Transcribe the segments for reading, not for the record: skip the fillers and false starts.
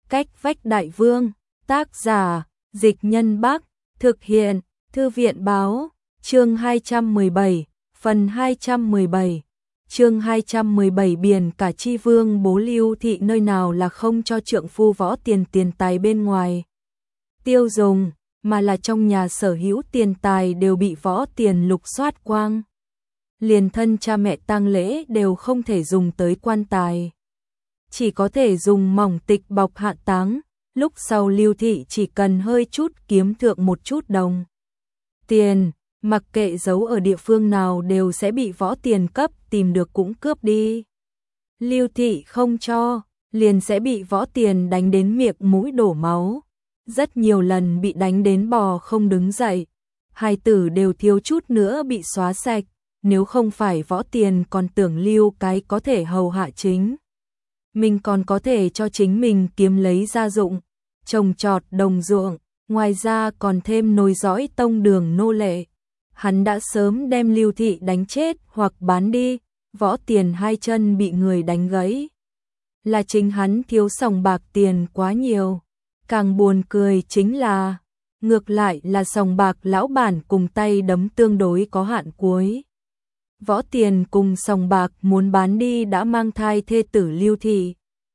Cách vách đại vương, tác giả, Dịch Nhân Bắc, thực hiện, Thư viện báo, chương 217, phần 217. Chương 217 biển cả chi vương bố Lưu Thị nơi nào là không cho trượng phu Võ Tiền tiền tài bên ngoài tiêu dùng, mà là trong nhà sở hữu tiền tài đều bị Võ Tiền lục soát quang. Liền thân cha mẹ tang lễ đều không thể dùng tới quan tài, chỉ có thể dùng mỏng tịch bọc hạ táng. Lúc sau Lưu Thị chỉ cần hơi chút kiếm thượng một chút đồng tiền, mặc kệ giấu ở địa phương nào đều sẽ bị Võ Tiền cấp tìm được cũng cướp đi. Lưu Thị không cho, liền sẽ bị Võ Tiền đánh đến miệng mũi đổ máu, rất nhiều lần bị đánh đến bò không đứng dậy, hai tử đều thiếu chút nữa bị xóa sạch, nếu không phải Võ Tiền còn tưởng lưu cái có thể hầu hạ chính mình, còn có thể cho chính mình kiếm lấy gia dụng, trồng trọt đồng ruộng, ngoài ra còn thêm nối dõi tông đường nô lệ. Hắn đã sớm đem Lưu Thị đánh chết hoặc bán đi. Võ Tiền hai chân bị người đánh gãy, là chính hắn thiếu sòng bạc tiền quá nhiều. Càng buồn cười chính là, ngược lại là sòng bạc lão bản cùng tay đấm tương đối có hạn cuối. Võ Tiền cùng sòng bạc muốn bán đi đã mang thai thê tử Lưu Thị,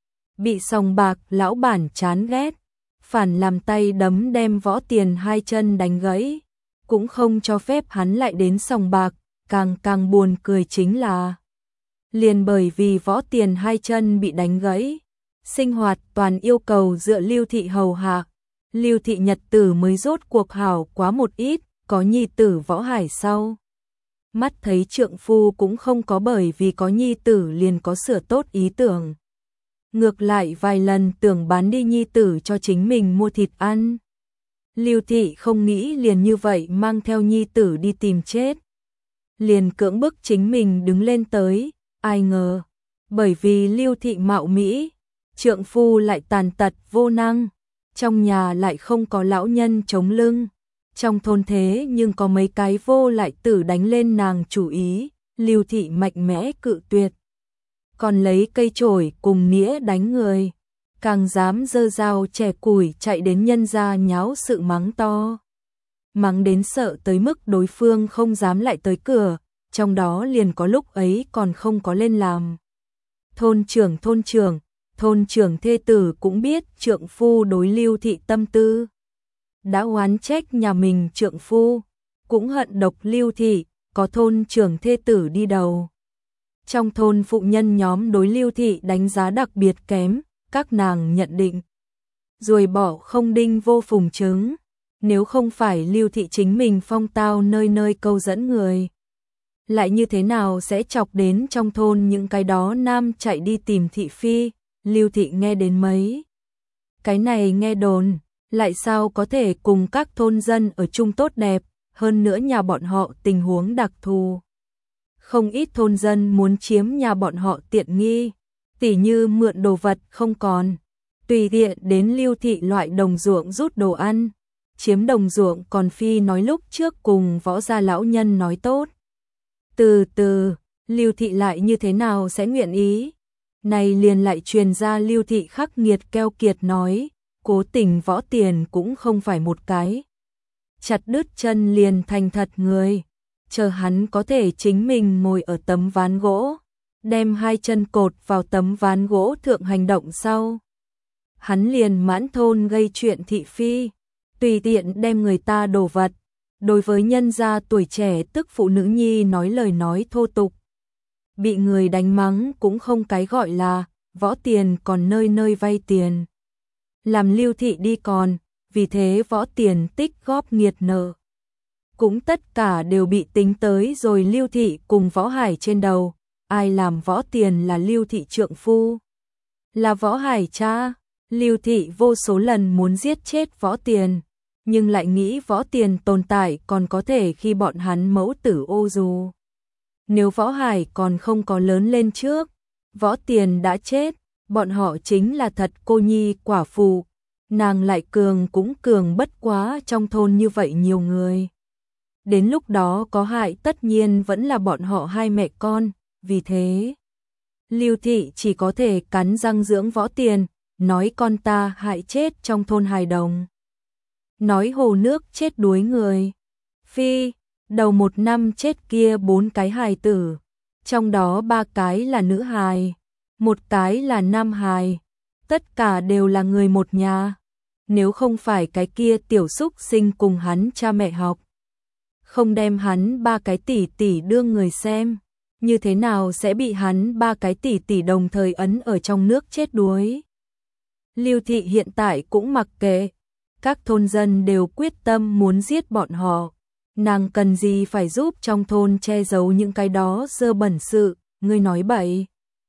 bị sòng bạc lão bản chán ghét, phản làm tay đấm đem Võ Tiền hai chân đánh gãy, cũng không cho phép hắn lại đến sòng bạc. Càng buồn cười chính là, liền bởi vì Võ Tiền hai chân bị đánh gãy, sinh hoạt toàn yêu cầu dựa Lưu Thị hầu hạ, Lưu Thị nhật tử mới rốt cuộc hảo quá một ít. Có nhi tử Võ Hải sau, mắt thấy trượng phu cũng không có bởi vì có nhi tử liền có sửa tốt ý tưởng, ngược lại vài lần tưởng bán đi nhi tử cho chính mình mua thịt ăn. Lưu Thị không nghĩ liền như vậy mang theo nhi tử đi tìm chết, liền cưỡng bức chính mình đứng lên tới. Ai ngờ, bởi vì Lưu Thị mạo mỹ, trượng phu lại tàn tật vô năng, trong nhà lại không có lão nhân chống lưng, trong thôn thế nhưng có mấy cái vô lại tử đánh lên nàng chủ ý, Lưu Thị mạnh mẽ cự tuyệt, còn lấy cây chổi cùng nĩa đánh người, càng dám giơ dao chẻ củi chạy đến nhân gia nháo sự mắng to, mắng đến sợ tới mức đối phương không dám lại tới cửa. Trong đó liền có lúc ấy còn không có lên làm thôn trưởng thê tử cũng biết trượng phu đối Lưu Thị tâm tư, đã oán trách nhà mình trượng phu, cũng hận độc Lưu Thị, có thôn trưởng thê tử đi đầu. Trong thôn phụ nhân nhóm đối Lưu Thị đánh giá đặc biệt kém, các nàng nhận định ruồi bỏ không đinh vô phùng trứng, nếu không phải Lưu Thị chính mình phong tao nơi nơi câu dẫn người, lại như thế nào sẽ chọc đến trong thôn những cái đó nam chạy đi tìm thị phi. Lưu Thị nghe đến mấy cái này nghe đồn, lại sao có thể cùng các thôn dân ở chung tốt đẹp, hơn nữa nhà bọn họ tình huống đặc thù. Không ít thôn dân muốn chiếm nhà bọn họ tiện nghi, tỉ như mượn đồ vật không còn, tùy tiện đến Lưu Thị loại đồng ruộng rút đồ ăn, chiếm đồng ruộng còn phi nói lúc trước cùng Võ gia lão nhân nói tốt. Từ từ, Lưu Thị lại như thế nào sẽ nguyện ý? Này liền lại truyền ra Lưu Thị khắc nghiệt keo kiệt nói, cố tình Võ Tiền cũng không phải một cái chặt đứt chân liền thành thật người, chờ hắn có thể chính mình ngồi ở tấm ván gỗ, đem hai chân cột vào tấm ván gỗ thượng hành động sau, hắn liền mãn thôn gây chuyện thị phi, tùy tiện đem người ta đồ vật. Đối với nhân gia tuổi trẻ tức phụ nữ nhi nói lời nói thô tục, bị người đánh mắng cũng không cái gọi là. Võ Tiền còn nơi nơi vay tiền, làm Lưu Thị đi còn, vì thế Võ Tiền tích góp nghiệt nợ, cũng tất cả đều bị tính tới rồi Lưu Thị cùng Võ Hải trên đầu. Ai làm Võ Tiền là Lưu Thị trượng phu, là Võ Hải cha. Lưu Thị vô số lần muốn giết chết Võ Tiền, nhưng lại nghĩ Võ Tiền tồn tại còn có thể khi bọn hắn mẫu tử ô dù. Nếu Võ Hải còn không có lớn lên trước, Võ Tiền đã chết, bọn họ chính là thật cô nhi quả phụ, nàng lại cường cũng cường bất quá trong thôn như vậy nhiều người. Đến lúc đó có hại tất nhiên vẫn là bọn họ hai mẹ con, vì thế Lưu Thị chỉ có thể cắn răng dưỡng Võ Tiền, nói con ta hại chết trong thôn hài đồng. Nói hồ nước chết đuối người. Phi, đầu một năm chết kia 4 cái hài tử, trong đó 3 cái là nữ hài, 1 cái là nam hài, tất cả đều là người một nhà. Nếu không phải cái kia tiểu xúc sinh cùng hắn cha mẹ học, không đem hắn 3 cái tỷ tỷ đưa người xem, như thế nào sẽ bị hắn 3 cái tỷ tỷ đồng thời ấn ở trong nước chết đuối. Lưu thị hiện tại cũng mặc kệ, các thôn dân đều quyết tâm muốn giết bọn họ. Nàng cần gì phải giúp trong thôn che giấu những cái đó dơ bẩn sự, ngươi nói bậy.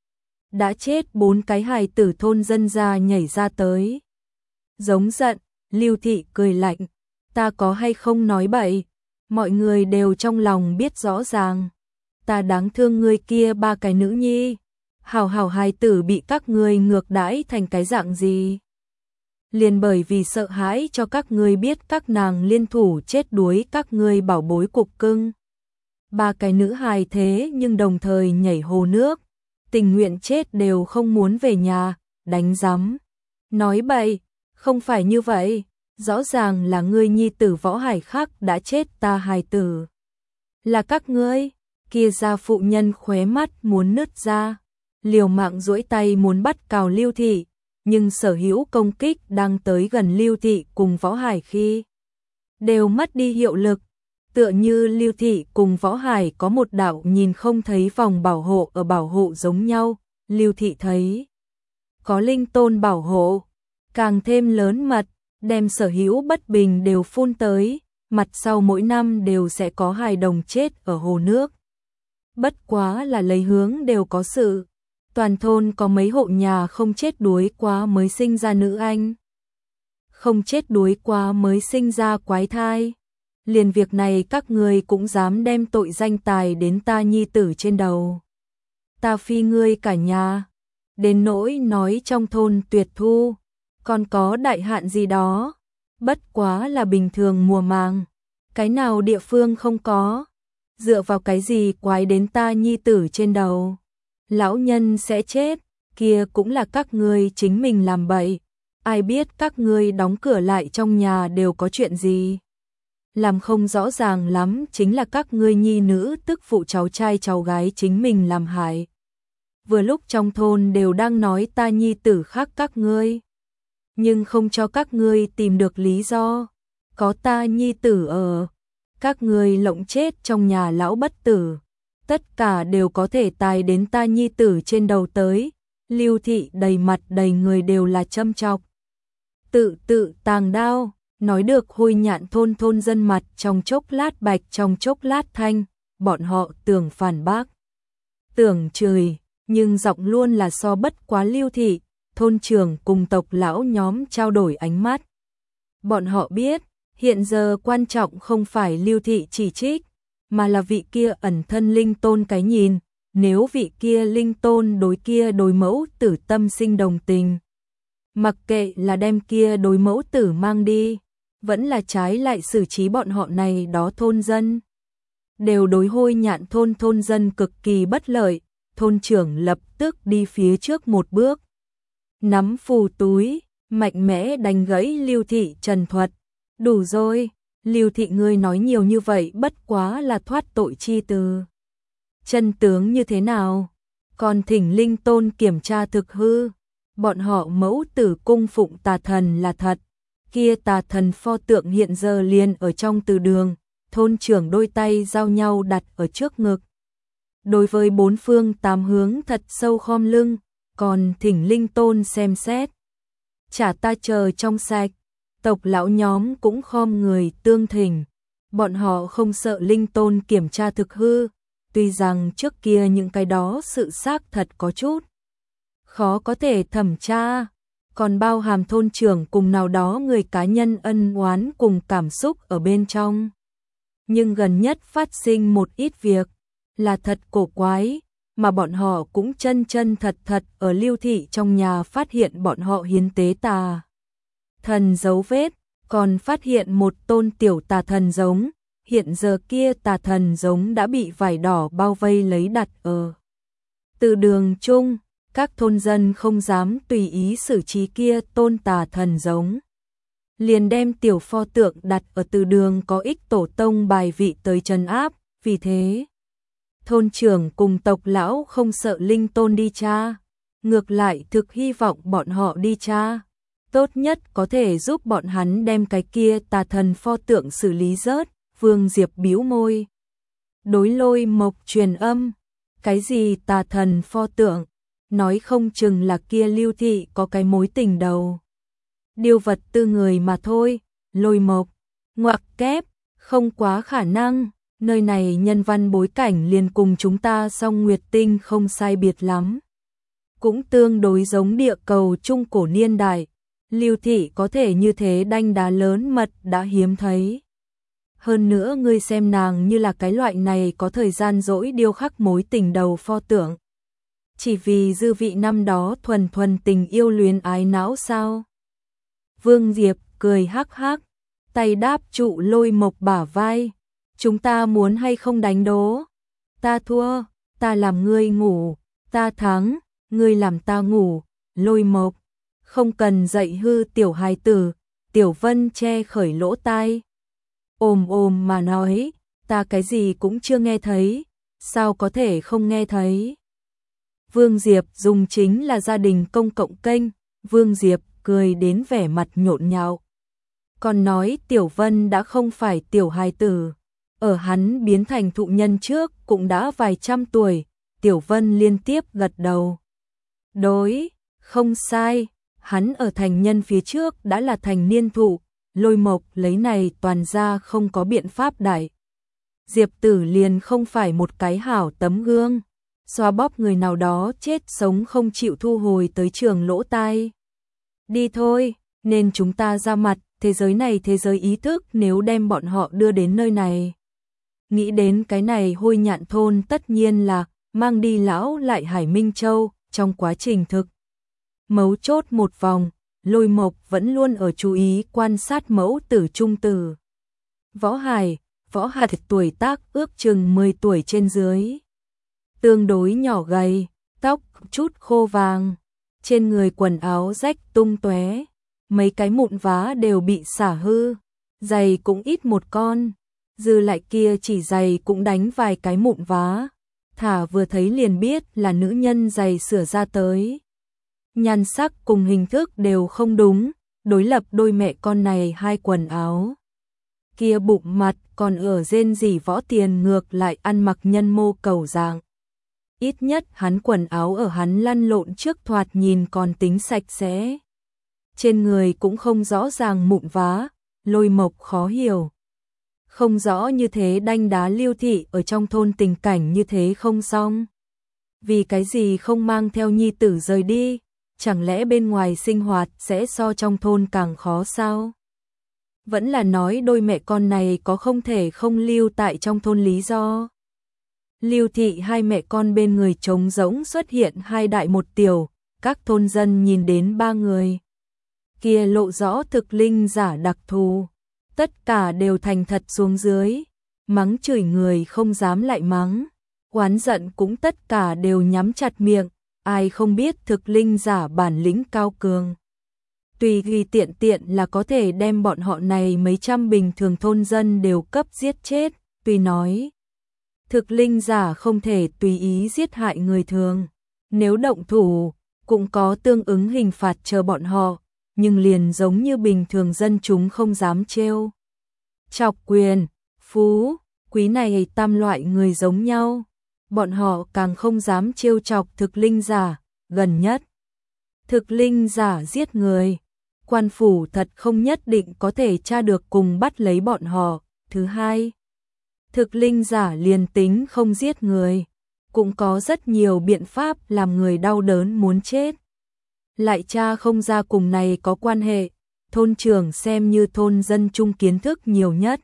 Đã chết 4 cái hài tử thôn dân ra nhảy ra tới. Giống giận, Lưu thị cười lạnh, ta có hay không nói bậy, mọi người đều trong lòng biết rõ ràng. Ta đáng thương ngươi kia 3 cái nữ nhi, hảo hảo hài tử bị các ngươi ngược đãi thành cái dạng gì. Liền bởi vì sợ hãi cho các ngươi biết các nàng liên thủ chết đuối các ngươi bảo bối cục cưng. 3 cái nữ hài thế nhưng đồng thời nhảy hồ nước, tình nguyện chết đều không muốn về nhà, đánh rắm. Nói bậy, không phải như vậy, rõ ràng là ngươi nhi tử Võ Hải Khắc đã chết ta hài tử. Là các ngươi, kia gia phụ nhân khóe mắt muốn nứt ra, liều mạng duỗi tay muốn bắt cào Lưu thị. Nhưng sở hữu công kích đang tới gần Lưu thị cùng Võ Hải khi đều mất đi hiệu lực, tựa như Lưu thị cùng Võ Hải có một đạo nhìn không thấy vòng bảo hộ ở bảo hộ giống nhau. Lưu thị thấy có linh tôn bảo hộ, càng thêm lớn mật, đem sở hữu bất bình đều phun tới, mặt sau mỗi năm đều sẽ có hài đồng chết ở hồ nước. Bất quá là lấy hướng đều có sự. Toàn thôn có mấy hộ nhà không chết đuối quá mới sinh ra nữ anh, không chết đuối quá mới sinh ra quái thai. Liền việc này các ngươi cũng dám đem tội danh tài đến ta nhi tử trên đầu. Ta phi ngươi cả nhà, đến nỗi nói trong thôn tuyệt thu, còn có đại hạn gì đó, bất quá là bình thường mùa màng, cái nào địa phương không có, dựa vào cái gì quái đến ta nhi tử trên đầu. Lão nhân sẽ chết, kia cũng là các ngươi chính mình làm bậy, ai biết các ngươi đóng cửa lại trong nhà đều có chuyện gì. Làm không rõ ràng lắm chính là các ngươi nhi nữ tức phụ cháu trai cháu gái chính mình làm hại. Vừa lúc trong thôn đều đang nói ta nhi tử khác các ngươi, nhưng không cho các ngươi tìm được lý do, có ta nhi tử ở, các ngươi lộng chết trong nhà lão bất tử. Tất cả đều có thể tài đến ta nhi tử trên đầu tới. Lưu thị đầy mặt đầy người đều là châm chọc. Tự tàng đao, nói được hôi nhạn thôn dân mặt trong chốc lát bạch trong chốc lát thanh, bọn họ tưởng phản bác, tưởng chửi, nhưng giọng luôn là so bất quá Lưu thị. Thôn trưởng cùng tộc lão nhóm trao đổi ánh mắt. Bọn họ biết, hiện giờ quan trọng không phải Lưu thị chỉ trích, mà là vị kia ẩn thân linh tôn cái nhìn, nếu vị kia linh tôn đối kia đối mẫu tử tâm sinh đồng tình. Mặc kệ là đem kia đối mẫu tử mang đi, vẫn là trái lại xử trí bọn họ này đó thôn dân. Đều đối hôi nhạn thôn dân cực kỳ bất lợi, thôn trưởng lập tức đi phía trước một bước. Nắm phù túi, mạnh mẽ đánh gãy Lưu thị trần thuật. Đủ rồi. Lưu thị ngươi nói nhiều như vậy bất quá là thoát tội chi từ. Chân tướng như thế nào? Còn thỉnh linh tôn kiểm tra thực hư. Bọn họ mẫu tử cung phụng tà thần là thật. Kia tà thần pho tượng hiện giờ liền ở trong từ đường. Thôn trưởng đôi tay giao nhau đặt ở trước ngực. Đối với 4 phương 8 hướng thật sâu khom lưng. Còn thỉnh linh tôn xem xét. Chả ta chờ trong sạch. Tộc lão nhóm cũng khom người tương thỉnh, bọn họ không sợ linh tôn kiểm tra thực hư, tuy rằng trước kia những cái đó sự xác thật có chút khó có thể thẩm tra, còn bao hàm thôn trưởng cùng nào đó người cá nhân ân oán cùng cảm xúc ở bên trong. Nhưng gần nhất phát sinh một ít việc là thật cổ quái, mà bọn họ cũng chân thật ở Lưu thị trong nhà phát hiện bọn họ hiến tế tà thần dấu vết, còn phát hiện một tôn tiểu tà thần giống, hiện giờ kia tà thần giống đã bị vải đỏ bao vây lấy đặt ở từ đường chung, các thôn dân không dám tùy ý xử trí kia tôn tà thần giống. Liền đem tiểu pho tượng đặt ở từ đường có ích tổ tông bài vị tới trấn áp, vì thế thôn trưởng cùng tộc lão không sợ linh tôn đi tra, ngược lại thực hy vọng bọn họ đi tra, tốt nhất có thể giúp bọn hắn đem cái kia tà thần pho tượng xử lý rớt. Vương Diệp bĩu môi, đối Lôi Mộc truyền âm, cái gì tà thần pho tượng, nói không chừng là kia Lưu thị có cái mối tình đầu. Điều vật tư người mà thôi. Lôi Mộc ngoặc kép, không quá khả năng, nơi này nhân văn bối cảnh liền cùng chúng ta Song Nguyệt Tinh không sai biệt lắm. Cũng tương đối giống địa cầu trung cổ niên đại, Lưu thị có thể như thế đanh đá lớn mật đã hiếm thấy. Hơn nữa ngươi xem nàng như là cái loại này có thời gian dỗi điêu khắc mối tình đầu pho tượng. Chỉ vì dư vị năm đó thuần thuần tình yêu luyến ái não sao? Vương Diệp cười hắc hắc, tay đáp trụ Lôi Mộc bả vai. Chúng ta muốn hay không đánh đố? Ta thua, ta làm ngươi ngủ, ta thắng, ngươi làm ta ngủ. Lôi Mộc, không cần dạy hư tiểu hài tử. Tiểu Vân che khởi lỗ tai. Ồm mà nói, ta cái gì cũng chưa nghe thấy, sao có thể không nghe thấy? Vương Diệp dùng chính là gia đình công cộng kênh, Vương Diệp cười đến vẻ mặt nhộn nhạo. Còn nói Tiểu Vân đã không phải tiểu hài tử, ở hắn biến thành thụ nhân trước cũng đã vài trăm tuổi, Tiểu Vân liên tiếp gật đầu. Đối, không sai, hắn ở thành nhân phía trước đã là thành niên thụ. Lôi Mộc lấy này toàn ra không có biện pháp đại. Diệp Tử liền không phải một cái hảo tấm gương, xoa bóp người nào đó chết sống không chịu thu hồi tới trường lỗ tai. Đi thôi, nên chúng ta ra mặt, thế giới này thế giới ý thức nếu đem bọn họ đưa đến nơi này. Nghĩ đến cái này Hôi Nhạn thôn tất nhiên là mang đi lão lại Hải Minh Châu, trong quá trình thực mấu chốt một vòng. Lôi Mộc vẫn luôn ở chú ý quan sát mẫu tử trung tử. Võ Hải tuổi tác ước chừng 10 tuổi trên dưới. Tương đối nhỏ gầy, tóc chút khô vàng, trên người quần áo rách tung tóe, mấy cái mụn vá đều bị xả hư, giày cũng ít một con, dư lại kia chỉ giày cũng đánh vài cái mụn vá, thả vừa thấy liền biết là nữ nhân giày sửa ra tới. Nhan sắc cùng hình thức đều không đúng, đối lập đôi mẹ con này hai quần áo. Kia bụng mặt còn ở rên rỉ Võ Tiền ngược lại ăn mặc nhân mô cầu dạng. Ít nhất hắn quần áo ở hắn lăn lộn trước thoạt nhìn còn tính sạch sẽ. Trên người cũng không rõ ràng mụn vá, Lôi Mộc khó hiểu. Không rõ như thế đanh đá Lưu thị ở trong thôn tình cảnh như thế không xong. Vì cái gì không mang theo nhi tử rời đi? Chẳng lẽ bên ngoài sinh hoạt sẽ so trong thôn càng khó sao? Vẫn là nói đôi mẹ con này có không thể không lưu tại trong thôn lý do. Lưu thị hai mẹ con bên người trống rỗng xuất hiện hai đại một tiểu, các thôn dân nhìn đến ba người. Kia lộ rõ thực linh giả đặc thù, tất cả đều thành thật xuống dưới, mắng chửi người không dám lại mắng, oán giận cũng tất cả đều nhắm chặt miệng. Ai không biết thực linh giả bản lĩnh cao cường. Tùy vì tiện là có thể đem bọn họ này mấy trăm bình thường thôn dân đều cấp giết chết. Tuy nói, thực linh giả không thể tùy ý giết hại người thường. Nếu động thủ, cũng có tương ứng hình phạt chờ bọn họ. Nhưng liền giống như bình thường dân chúng không dám trêu chọc quyền, phú, quý này tam loại người giống nhau. Bọn họ càng không dám trêu chọc thực linh giả, gần nhất. Thực linh giả giết người, quan phủ thật không nhất định có thể tra được cùng bắt lấy bọn họ. Thứ hai, thực linh giả liền tính không giết người, cũng có rất nhiều biện pháp làm người đau đớn muốn chết. Lại tra không ra cùng này có quan hệ, thôn trưởng xem như thôn dân chung kiến thức nhiều nhất.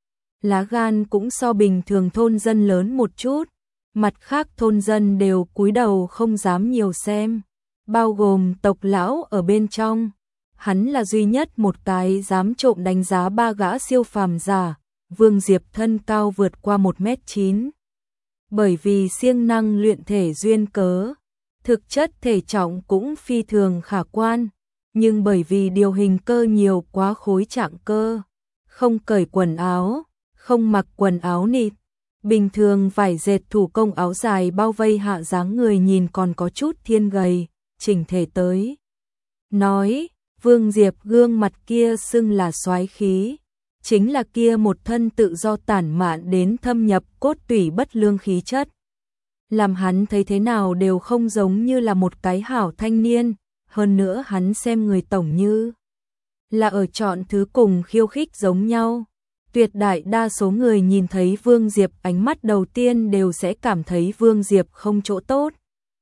Lá gan cũng so bình thường thôn dân lớn một chút. Mặt khác thôn dân đều cúi đầu không dám nhiều xem, bao gồm tộc lão ở bên trong. Hắn là duy nhất một cái dám trộm đánh giá ba gã siêu phàm giả. Vương Diệp thân cao vượt qua 1m9. Bởi vì siêng năng luyện thể duyên cớ, thực chất thể trọng cũng phi thường khả quan, nhưng bởi vì điều hình cơ nhiều quá khối trạng cơ, không cởi quần áo, không mặc quần áo nịt. Bình thường vải dệt thủ công áo dài bao vây hạ dáng người nhìn còn có chút thiên gầy, chỉnh thể tới. Nói, Vương Diệp gương mặt kia xưng là soái khí, chính là kia một thân tự do tản mạn đến thâm nhập cốt tủy bất lương khí chất. Làm hắn thấy thế nào đều không giống như là một cái hảo thanh niên, hơn nữa hắn xem người tổng như là ở chọn thứ cùng khiêu khích giống nhau. Tuyệt đại đa số người nhìn thấy Vương Diệp ánh mắt đầu tiên đều sẽ cảm thấy Vương Diệp không chỗ tốt.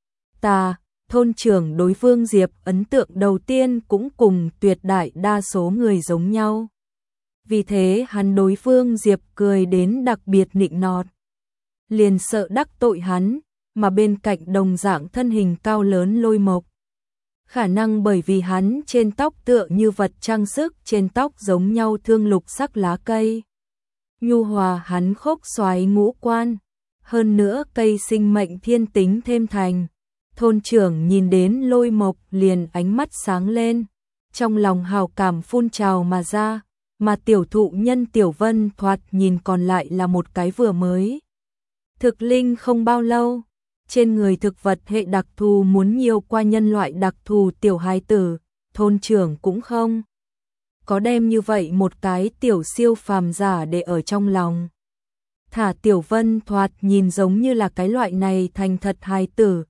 Thôn trưởng đối Vương Diệp ấn tượng đầu tiên cũng cùng tuyệt đại đa số người giống nhau. Vì thế hắn đối Vương Diệp cười đến đặc biệt nịnh nọt. Liền sợ đắc tội hắn, mà bên cạnh đồng dạng thân hình cao lớn Lôi Mộc. Khả năng bởi vì hắn trên tóc tựa như vật trang sức trên tóc giống nhau thương lục sắc lá cây. Nhu hòa hắn khốc xoáy ngũ quan, hơn nữa cây sinh mệnh thiên tính thêm thành. Thôn trưởng nhìn đến Lôi Mộc liền ánh mắt sáng lên, trong lòng hào cảm phun trào mà ra, mà tiểu thụ nhân Tiểu Vân thoạt nhìn còn lại là một cái vừa mới. Thực linh không bao lâu, trên người thực vật hệ đặc thù muốn nhiều qua nhân loại đặc thù tiểu hài tử, thôn trưởng cũng không có đem như vậy một cái tiểu siêu phàm giả để ở trong lòng. Thả Tiểu Vân thoạt nhìn giống như là cái loại này thành thật hài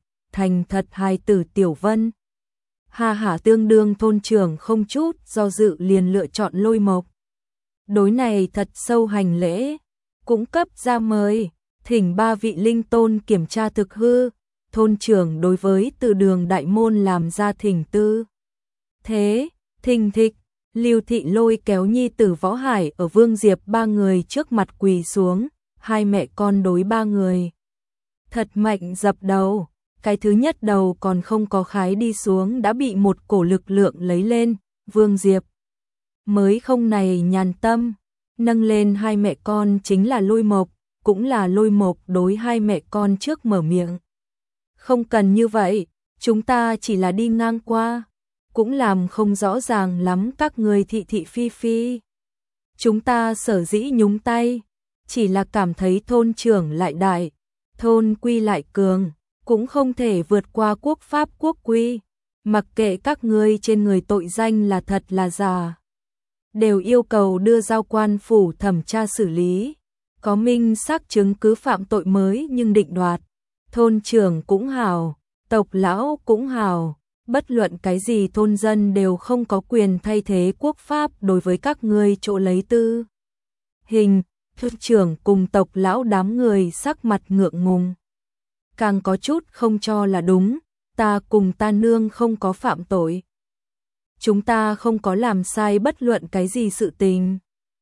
tử Tiểu Vân. Ha hả tương đương thôn trưởng không chút do dự liền lựa chọn Lôi Mộc. Đối này thật sâu hành lễ, cũng cấp ra mời, thỉnh 3 vị linh tôn kiểm tra thực hư, thôn trưởng đối với từ đường đại môn làm ra thỉnh tư. Thế, thình thịch, Lưu Thị lôi kéo nhi tử Võ Hải ở Vương Diệp 3 người trước mặt quỳ xuống, hai mẹ con đối 3 người. Thật mạnh dập đầu, cái thứ nhất đầu còn không có khái đi xuống đã bị một cổ lực lượng lấy lên, Vương Diệp mới không này nhàn tâm, nâng lên hai mẹ con chính là Lôi Mộc, cũng là Lôi Mộc đối hai mẹ con trước mở miệng. Không cần như vậy, chúng ta chỉ là đi ngang qua, cũng làm không rõ ràng lắm các người thị thị phi phi. Chúng ta sở dĩ nhúng tay, chỉ là cảm thấy thôn trưởng lại đại, thôn quy lại cường, cũng không thể vượt qua quốc pháp quốc quy, mặc kệ các ngươi trên người tội danh là thật là giả, đều yêu cầu đưa giao quan phủ thẩm tra xử lý, có minh xác chứng cứ phạm tội mới nhưng định đoạt. Thôn trưởng cũng hào, tộc lão cũng hào, bất luận cái gì thôn dân đều không có quyền thay thế quốc pháp đối với các ngươi chỗ lấy tư. Hình, thôn trưởng cùng tộc lão đám người sắc mặt ngượng ngùng. Càng có chút không cho là đúng, ta cùng ta nương không có phạm tội. Chúng ta không có làm sai bất luận cái gì sự tình.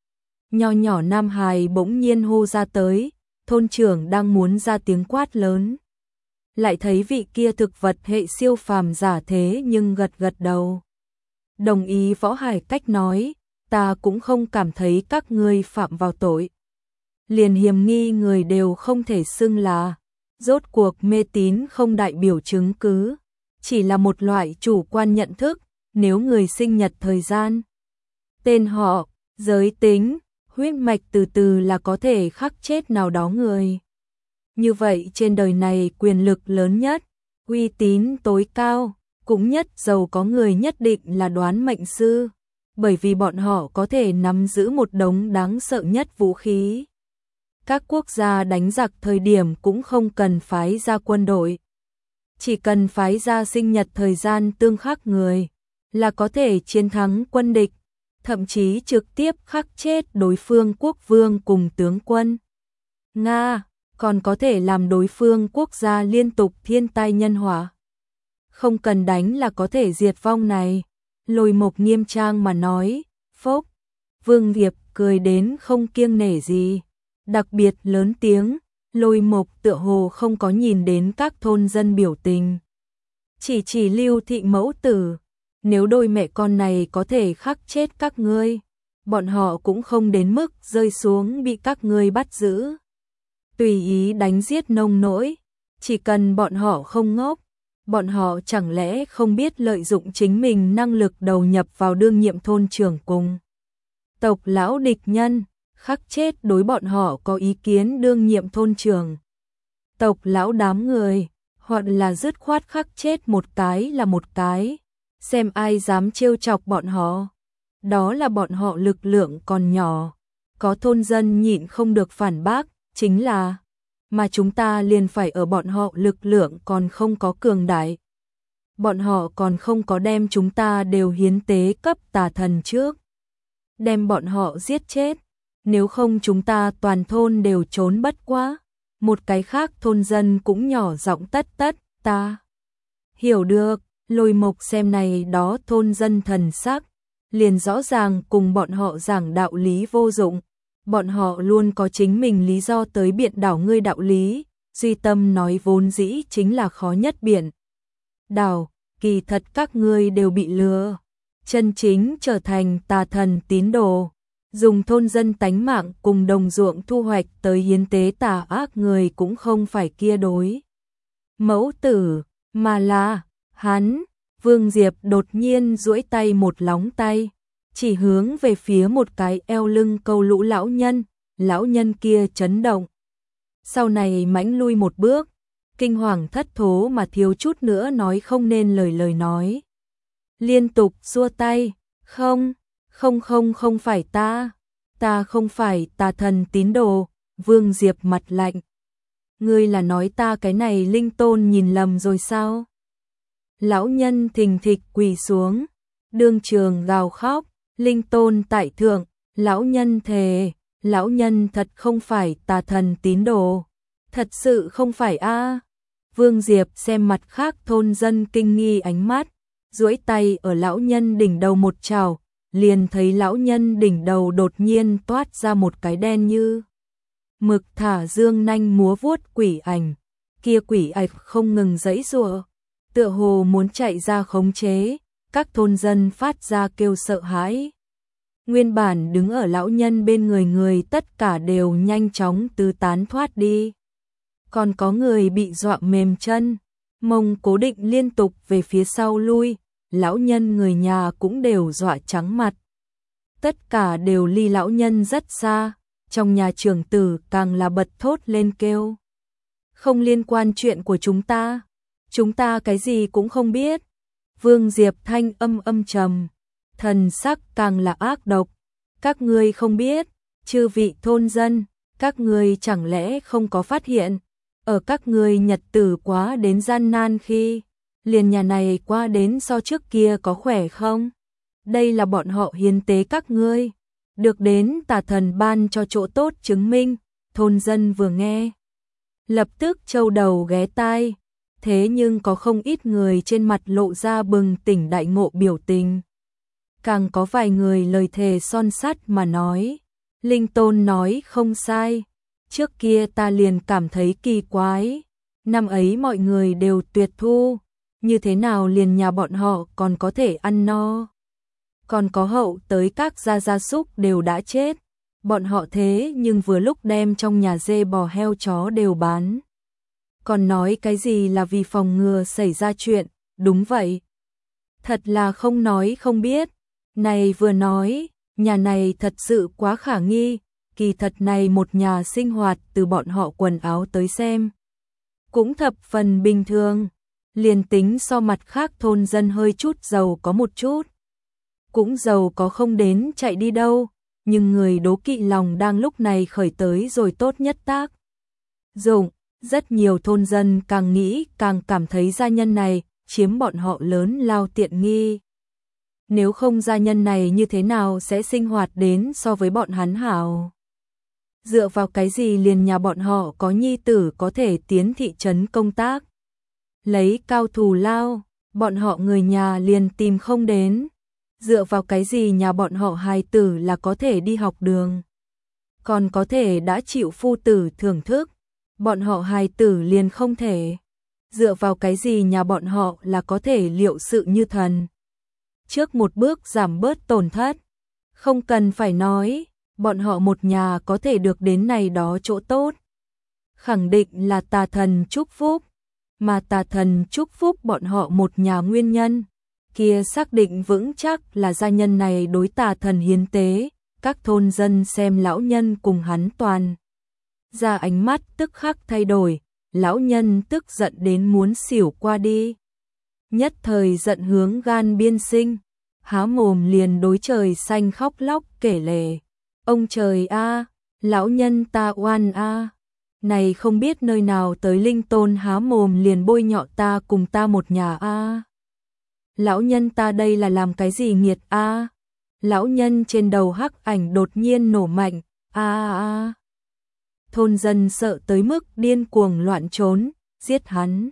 Nho nhỏ Nam Hài bỗng nhiên hô ra tới, thôn trưởng đang muốn ra tiếng quát lớn. Lại thấy vị kia thực vật hệ siêu phàm giả thế nhưng gật gật đầu. Đồng ý Võ Hải cách nói, ta cũng không cảm thấy các ngươi phạm vào tội. Liền hiềm nghi người đều không thể xưng là, rốt cuộc mê tín không đại biểu chứng cứ, chỉ là một loại chủ quan nhận thức, nếu người sinh nhật thời gian, tên họ, giới tính, huyết mạch từ từ là có thể khắc chết nào đó người. Như vậy trên đời này quyền lực lớn nhất, uy tín tối cao, cũng nhất giàu có người nhất định là đoán mệnh sư, bởi vì bọn họ có thể nắm giữ một đống đáng sợ nhất vũ khí. Các quốc gia đánh giặc thời điểm cũng không cần phái ra quân đội, chỉ cần phái ra sinh nhật thời gian tương khắc người, là có thể chiến thắng quân địch, thậm chí trực tiếp khắc chết đối phương quốc vương cùng tướng quân. Nga còn có thể làm đối phương quốc gia liên tục thiên tai nhân họa. Không cần đánh là có thể diệt vong này. Lôi Mộc nghiêm trang mà nói, phốc. Vương Diệp cười đến không kiêng nể gì. Đặc biệt lớn tiếng, Lôi Mộc tựa hồ không có nhìn đến các thôn dân biểu tình. Chỉ Lưu Thị mẫu tử, nếu đôi mẹ con này có thể khắc chết các ngươi, bọn họ cũng không đến mức rơi xuống bị các ngươi bắt giữ. Tùy ý đánh giết nông nỗi, chỉ cần bọn họ không ngốc, Bọn họ chẳng lẽ không biết lợi dụng chính mình năng lực đầu nhập vào đương nhiệm thôn trưởng cùng tộc lão địch nhân, khắc chết đối bọn họ có ý kiến đương nhiệm thôn trưởng. Tộc lão đám người, hoặc là dứt khoát khắc chết một cái là một cái, xem ai dám trêu chọc bọn họ. Đó là bọn họ lực lượng còn nhỏ, có thôn dân nhịn không được phản bác, chính là mà chúng ta liền phải ở bọn họ lực lượng còn không có cường đại. Bọn họ còn không có đem chúng ta đều hiến tế cấp tà thần trước. Đem bọn họ giết chết, nếu không chúng ta toàn thôn đều trốn bất quá. Một cái khác thôn dân cũng nhỏ giọng tất ta. Hiểu được, Lôi Mộc xem này đó thôn dân thần sắc, liền rõ ràng cùng bọn họ giảng đạo lý vô dụng. Bọn họ luôn có chính mình lý do tới biện đảo ngươi đạo lý, Duy Tâm nói vốn dĩ chính là khó nhất biện đảo, kỳ thật các ngươi đều bị lừa, chân chính trở thành tà thần tín đồ, dùng thôn dân tánh mạng cùng đồng ruộng thu hoạch tới hiến tế tà ác người cũng không phải kia đối mẫu tử, mà là hắn. Vương Diệp đột nhiên duỗi tay một lóng tay, chỉ hướng về phía một cái eo lưng câu lũ lão nhân kia chấn động. Sau này mãnh lui một bước, kinh hoàng thất thố mà thiếu chút nữa nói không nên lời nói. Liên tục xua tay, không phải ta không phải tà thần tín đồ. Vương Diệp mặt lạnh. Ngươi là nói ta cái này linh tôn nhìn lầm rồi sao? Lão nhân thình thịch quỳ xuống, đương trường gào khóc, linh tôn tại thượng, lão nhân thề, lão nhân thật không phải tà thần tín đồ, thật sự không phải a. Vương Diệp xem mặt khác thôn dân kinh nghi ánh mắt, duỗi tay ở lão nhân đỉnh đầu một chảo, liền thấy lão nhân đỉnh đầu đột nhiên toát ra một cái đen như mực thả dương nanh múa vuốt quỷ ảnh, kia quỷ ảnh không ngừng giãy giụa, tựa hồ muốn chạy ra khống chế, các thôn dân phát ra kêu sợ hãi. Nguyên bản đứng ở lão nhân bên người tất cả đều nhanh chóng tứ tán thoát đi. Còn có người bị dọa mềm chân, mông cố định liên tục về phía sau lui, lão nhân người nhà cũng đều dọa trắng mặt. Tất cả đều ly lão nhân rất xa, trong nhà trưởng tử càng là bật thốt lên kêu. Không liên quan chuyện của chúng ta cái gì cũng không biết. Vương Diệp thanh âm trầm, thần sắc càng là ác độc. Các ngươi không biết, chư vị thôn dân, các ngươi chẳng lẽ không có phát hiện, ở các ngươi nhật tử quá đến gian nan khi, liền nhà này qua đến so trước kia có khỏe không? Đây là bọn họ hiến tế các ngươi, được đến tà thần ban cho chỗ tốt chứng minh. Thôn dân vừa nghe, lập tức châu đầu ghé tai, thế nhưng có không ít người trên mặt lộ ra bừng tỉnh đại ngộ biểu tình. Càng có vài người lời thề son sắt mà nói, linh tôn nói không sai, trước kia ta liền cảm thấy kỳ quái, năm ấy mọi người đều tuyệt thu, như thế nào liền nhà bọn họ còn có thể ăn no. Còn có hậu tới các gia súc đều đã chết, bọn họ thế nhưng vừa lúc đem trong nhà dê bò heo chó đều bán. Còn nói cái gì là vì phòng ngừa xảy ra chuyện, đúng vậy. Thật là không nói không biết, này vừa nói, nhà này thật sự quá khả nghi, kỳ thật này một nhà sinh hoạt từ bọn họ quần áo tới xem. Cũng thập phần bình thường, liền tính so mặt khác thôn dân hơi chút giàu có một chút. Cũng giàu có không đến chạy đi đâu, nhưng người đố kỵ lòng đang lúc này khởi tới rồi tốt nhất tác dụng. Rất nhiều thôn dân càng nghĩ càng cảm thấy gia nhân này chiếm bọn họ lớn lao tiện nghi. Nếu không gia nhân này như thế nào sẽ sinh hoạt đến so với bọn hắn hảo? Dựa vào cái gì liền nhà bọn họ có nhi tử có thể tiến thị trấn công tác? Lấy cao thù lao, bọn họ người nhà liền tìm không đến. Dựa vào cái gì nhà bọn họ hài tử là có thể đi học đường? Còn có thể đã chịu phu tử thưởng thức, bọn họ hài tử liền không thể. Dựa vào cái gì nhà bọn họ là có thể liệu sự như thần? Trước một bước giảm bớt tổn thất, không cần phải nói, bọn họ một nhà có thể được đến này đó chỗ tốt. Khẳng định là tà thần chúc phúc. mà tà thần chúc phúc bọn họ một nhà nguyên nhân, kia xác định vững chắc là gia nhân này đối tà thần hiến tế, các thôn dân xem lão nhân cùng hắn toàn ra ánh mắt tức khắc thay đổi, lão nhân tức giận đến muốn xỉu qua đi. Nhất thời giận hướng gan biên sinh, há mồm liền đối trời xanh khóc lóc kể lể. Ông trời a, lão nhân ta oan a. Này không biết nơi nào tới linh tôn há mồm liền bôi nhọ ta cùng ta một nhà a. Lão nhân ta đây là làm cái gì nghiệt a? Lão nhân trên đầu hắc ảnh đột nhiên nổ mạnh, a. Thôn dân sợ tới mức điên cuồng loạn trốn, giết hắn.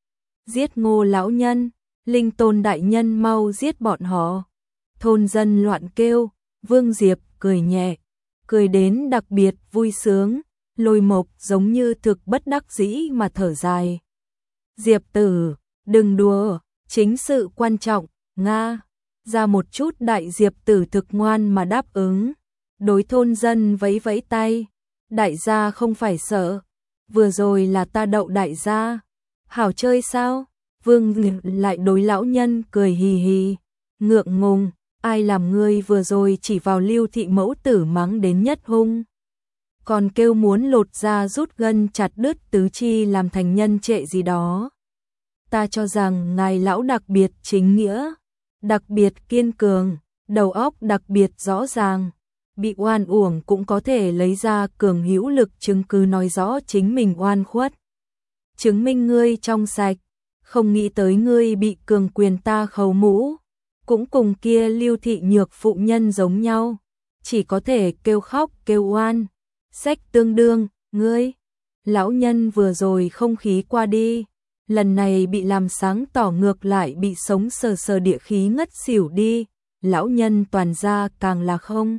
Giết Ngô lão nhân, linh tôn đại nhân mau giết bọn họ. Thôn dân loạn kêu, Vương Diệp cười nhẹ, cười đến đặc biệt vui sướng, Lôi Mộc giống như thực bất đắc dĩ mà thở dài. Diệp tử, đừng đùa, chính sự quan trọng, Nga. Ra một chút đại Diệp tử thực ngoan mà đáp ứng. Đối thôn dân vẫy vẫy tay. Đại gia không phải sợ. Vừa rồi là ta đậu đại gia. Hảo chơi sao? Vương lại đối lão nhân cười hì hì. Ngượng ngùng, ai làm ngươi vừa rồi chỉ vào Lưu thị mẫu tử mắng đến nhất hung. Còn kêu muốn lột ra rút gân chặt đứt tứ chi làm thành nhân trệ gì đó. Ta cho rằng ngài lão đặc biệt chính nghĩa, đặc biệt kiên cường, đầu óc đặc biệt rõ ràng, bị oan uổng cũng có thể lấy ra cường hữu lực chứng cứ nói rõ chính mình oan khuất. Chứng minh ngươi trong sạch, không nghĩ tới ngươi bị cường quyền ta khấu mũ, cũng cùng kia Lưu thị nhược phụ nhân giống nhau, chỉ có thể kêu khóc kêu oan, sách tương đương, ngươi. Lão nhân vừa rồi không khí qua đi. Lần này bị làm sáng tỏ ngược lại bị sống sờ sờ địa khí ngất xỉu đi, lão nhân toàn ra càng là không.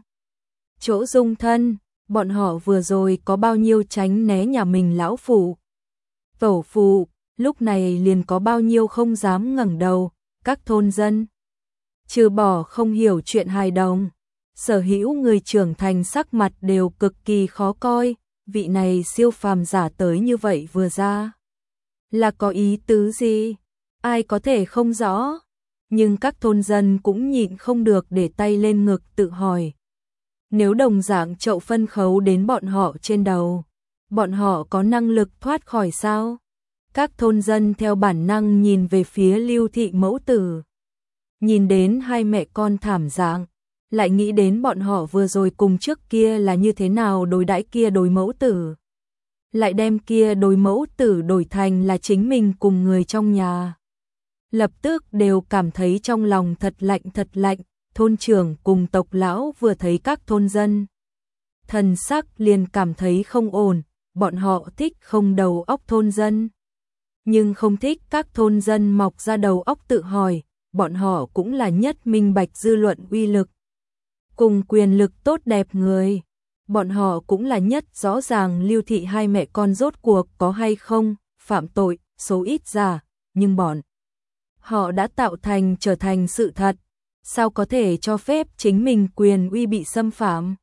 Chỗ dung thân, bọn họ vừa rồi có bao nhiêu tránh né nhà mình lão phụ. Tổ phụ, lúc này liền có bao nhiêu không dám ngẩng đầu, các thôn dân. Trừ bỏ không hiểu chuyện hài đồng, sở hữu người trưởng thành sắc mặt đều cực kỳ khó coi, vị này siêu phàm giả tới như vậy vừa ra. Là có ý tứ gì? Ai có thể không rõ? Nhưng các thôn dân cũng nhịn không được để tay lên ngực tự hỏi. Nếu đồng dạng chậu phân khấu đến bọn họ trên đầu, bọn họ có năng lực thoát khỏi sao? Các thôn dân theo bản năng nhìn về phía Lưu thị mẫu tử. Nhìn đến hai mẹ con thảm dạng, lại nghĩ đến bọn họ vừa rồi cùng trước kia là như thế nào đối đãi kia đối mẫu tử. Lại đem kia đối mẫu tử đổi thành là chính mình cùng người trong nhà. Lập tức đều cảm thấy trong lòng thật lạnh, thôn trưởng cùng tộc lão vừa thấy các thôn dân. Thần sắc liền cảm thấy không ổn, bọn họ thích không đầu óc thôn dân. Nhưng không thích các thôn dân mọc ra đầu óc tự hỏi, bọn họ cũng là nhất minh bạch dư luận uy lực. Cùng quyền lực tốt đẹp người. Bọn họ cũng là nhất rõ ràng Lưu thị hai mẹ con rốt cuộc có hay không, phạm tội, số ít giả, nhưng bọn họ đã tạo thành trở thành sự thật, sao có thể cho phép chính mình quyền uy bị xâm phạm.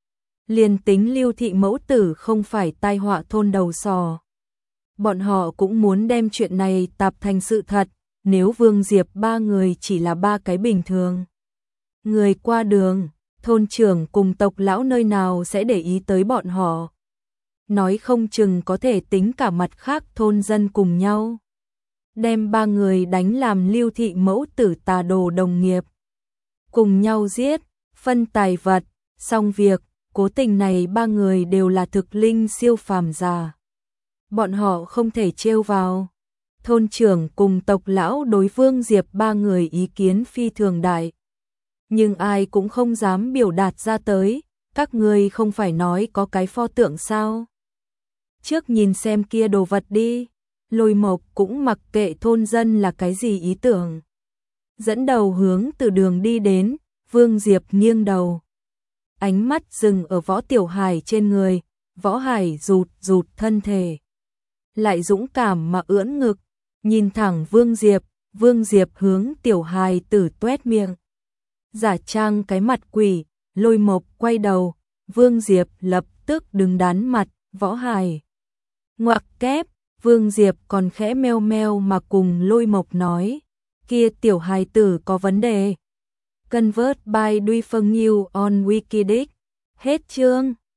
Liền tính Lưu thị mẫu tử không phải tai họa thôn đầu sò. Bọn họ cũng muốn đem chuyện này tạp thành sự thật, nếu Vương Diệp ba người chỉ là ba cái bình thường. Người qua đường. Thôn trưởng cùng tộc lão nơi nào sẽ để ý tới bọn họ. Nói không chừng có thể tính cả mặt khác thôn dân cùng nhau. Đem ba người đánh làm Lưu thị mẫu tử tà đồ đồng nghiệp. Cùng nhau giết, phân tài vật, xong việc, cố tình này ba người đều là thực linh siêu phàm giả. Bọn họ không thể trêu vào. Thôn trưởng cùng tộc lão đối Vương Diệp ba người ý kiến phi thường đại. Nhưng ai cũng không dám biểu đạt ra tới, các ngươi không phải nói có cái pho tượng sao? Trước nhìn xem kia đồ vật đi, Lôi Mộc cũng mặc kệ thôn dân là cái gì ý tưởng. Dẫn đầu hướng từ đường đi đến, Vương Diệp nghiêng đầu. Ánh mắt dừng ở Võ Tiểu Hải trên người, Võ Hải rụt thân thể. Lại dũng cảm mà ưỡn ngực, nhìn thẳng Vương Diệp hướng Tiểu Hải tử tuét miệng. Giả trang cái mặt quỷ, Lôi Mộc quay đầu, Vương Diệp lập tức đứng đắn mặt, Võ Hải ngoặc kép, Vương Diệp còn khẽ meo meo mà cùng Lôi Mộc nói, kia tiểu hài tử có vấn đề. Convert by Duy Phân New on Wikidic. Hết chương.